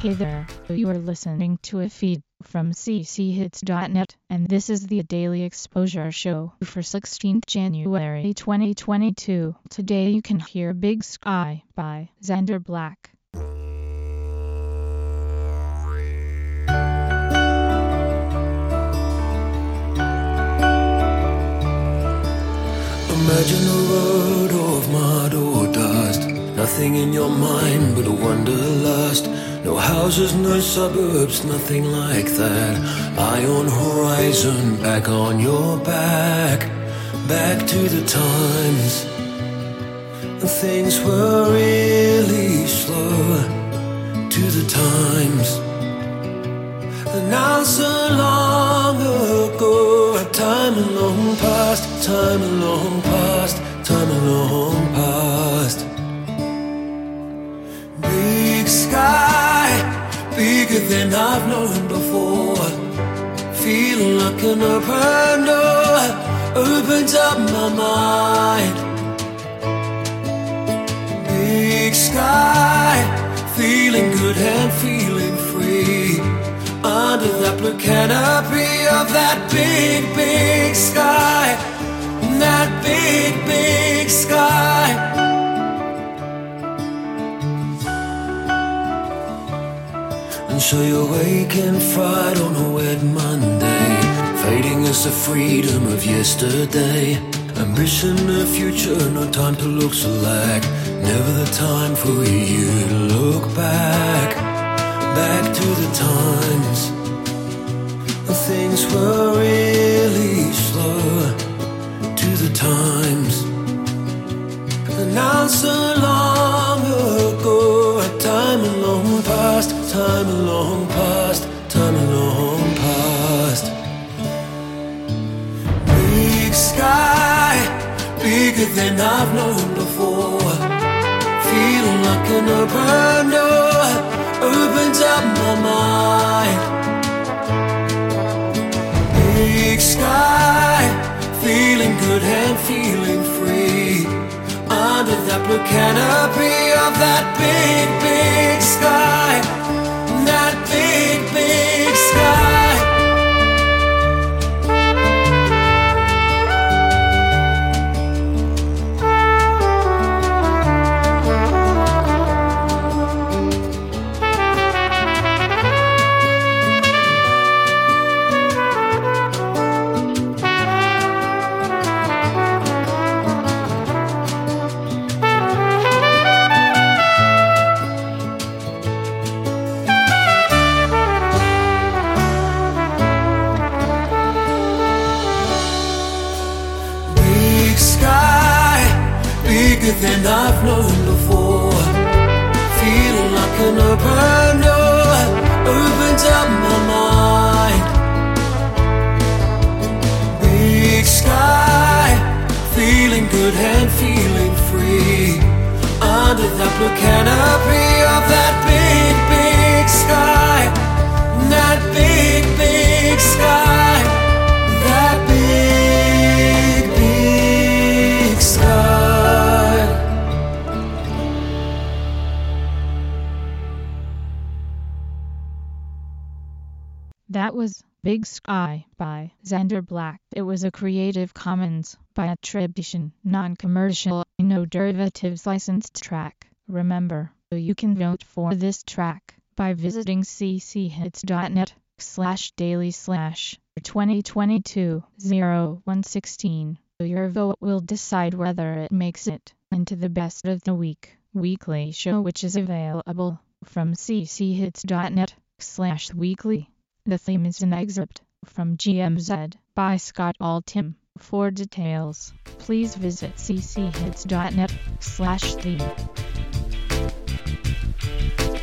Hey there, you are listening to a feed from cchits.net, and this is the Daily Exposure Show for 16th January 2022. Today you can hear Big Sky by Xander Black. Imagine a road of mud or dust, nothing in your mind but a wanderlust. No houses, no suburbs, nothing like that. Eye on horizon, back on your back. Back to the times when things were really slow. To the times and now so long ago. Time long past, time long past, time long past. Big sky, bigger than I've known before. Feeling like an open door opens up my mind. Big sky, feeling good and feeling free. Under that blue canopy of that big, big sky. That big, big sky. And so you're waking fried on a wet Monday, fading as the freedom of yesterday. Ambition, the future, no time to look slack. Never the time for you to look back. Back to the times when things were really slow. To the times and now so long ago. Time long past, time long past, time long past. Big sky, bigger than I've known before. Feeling like an open door opens up my mind. Big sky, feeling good and feeling free. Under that blue canopy of that big, big sky. That big, big sky. Bigger than I've known before. Feeling like an open door opens up my mind. Big sky, feeling good and feeling free. Under that blue canopy of that big, big sky. That big, big sky. That big, big sky. That was Big Sky by Xander Black. It was a Creative Commons by attribution, non-commercial, no derivatives licensed track. Remember, you can vote for this track by visiting cchits.net/daily/2022-0116. Your vote will decide whether it makes it into the Best of the Week weekly show, which is available from cchits.net/weekly. The theme is an excerpt from GMZ by Scott Altham. For details, please visit cchits.net/theme.